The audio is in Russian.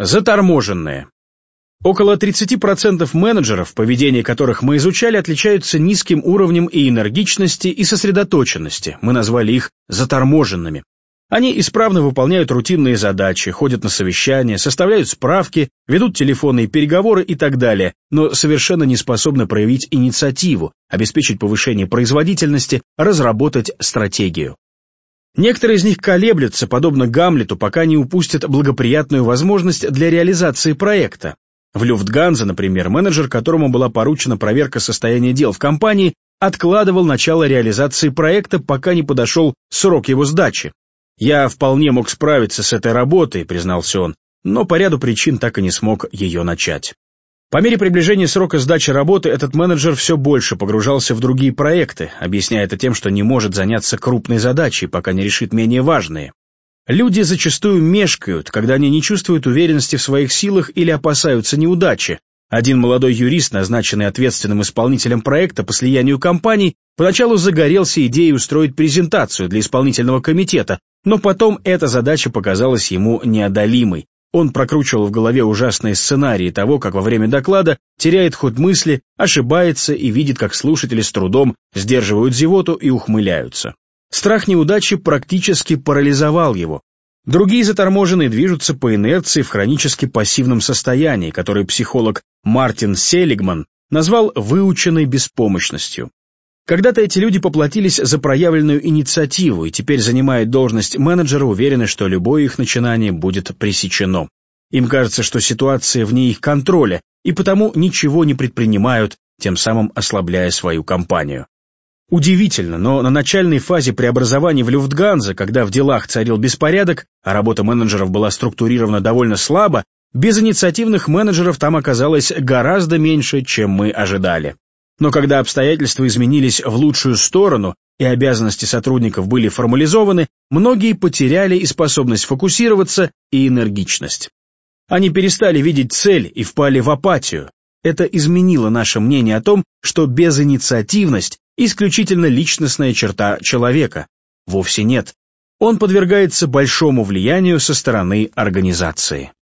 Заторможенные. Около 30% менеджеров, поведение которых мы изучали, отличаются низким уровнем и энергичности, и сосредоточенности. Мы назвали их заторможенными. Они исправно выполняют рутинные задачи, ходят на совещания, составляют справки, ведут телефонные переговоры и так далее, но совершенно не способны проявить инициативу, обеспечить повышение производительности, разработать стратегию. Некоторые из них колеблются, подобно Гамлету, пока не упустят благоприятную возможность для реализации проекта. В Люфтганзе, например, менеджер, которому была поручена проверка состояния дел в компании, откладывал начало реализации проекта, пока не подошел срок его сдачи. «Я вполне мог справиться с этой работой», — признался он, но по ряду причин так и не смог ее начать. По мере приближения срока сдачи работы этот менеджер все больше погружался в другие проекты, объясняя это тем, что не может заняться крупной задачей, пока не решит менее важные. Люди зачастую мешкают, когда они не чувствуют уверенности в своих силах или опасаются неудачи. Один молодой юрист, назначенный ответственным исполнителем проекта по слиянию компаний, поначалу загорелся идеей устроить презентацию для исполнительного комитета, но потом эта задача показалась ему неодолимой. Он прокручивал в голове ужасные сценарии того, как во время доклада теряет ход мысли, ошибается и видит, как слушатели с трудом сдерживают зевоту и ухмыляются. Страх неудачи практически парализовал его. Другие заторможенные движутся по инерции в хронически пассивном состоянии, которое психолог Мартин Селигман назвал выученной беспомощностью. Когда-то эти люди поплатились за проявленную инициативу и теперь занимают должность менеджера, уверены, что любое их начинание будет пресечено. Им кажется, что ситуация вне их контроля, и потому ничего не предпринимают, тем самым ослабляя свою компанию. Удивительно, но на начальной фазе преобразований в Люфтганзе, когда в делах царил беспорядок, а работа менеджеров была структурирована довольно слабо, безинициативных менеджеров там оказалось гораздо меньше, чем мы ожидали. Но когда обстоятельства изменились в лучшую сторону и обязанности сотрудников были формализованы, многие потеряли и способность фокусироваться, и энергичность. Они перестали видеть цель и впали в апатию. Это изменило наше мнение о том, что безинициативность – исключительно личностная черта человека. Вовсе нет. Он подвергается большому влиянию со стороны организации.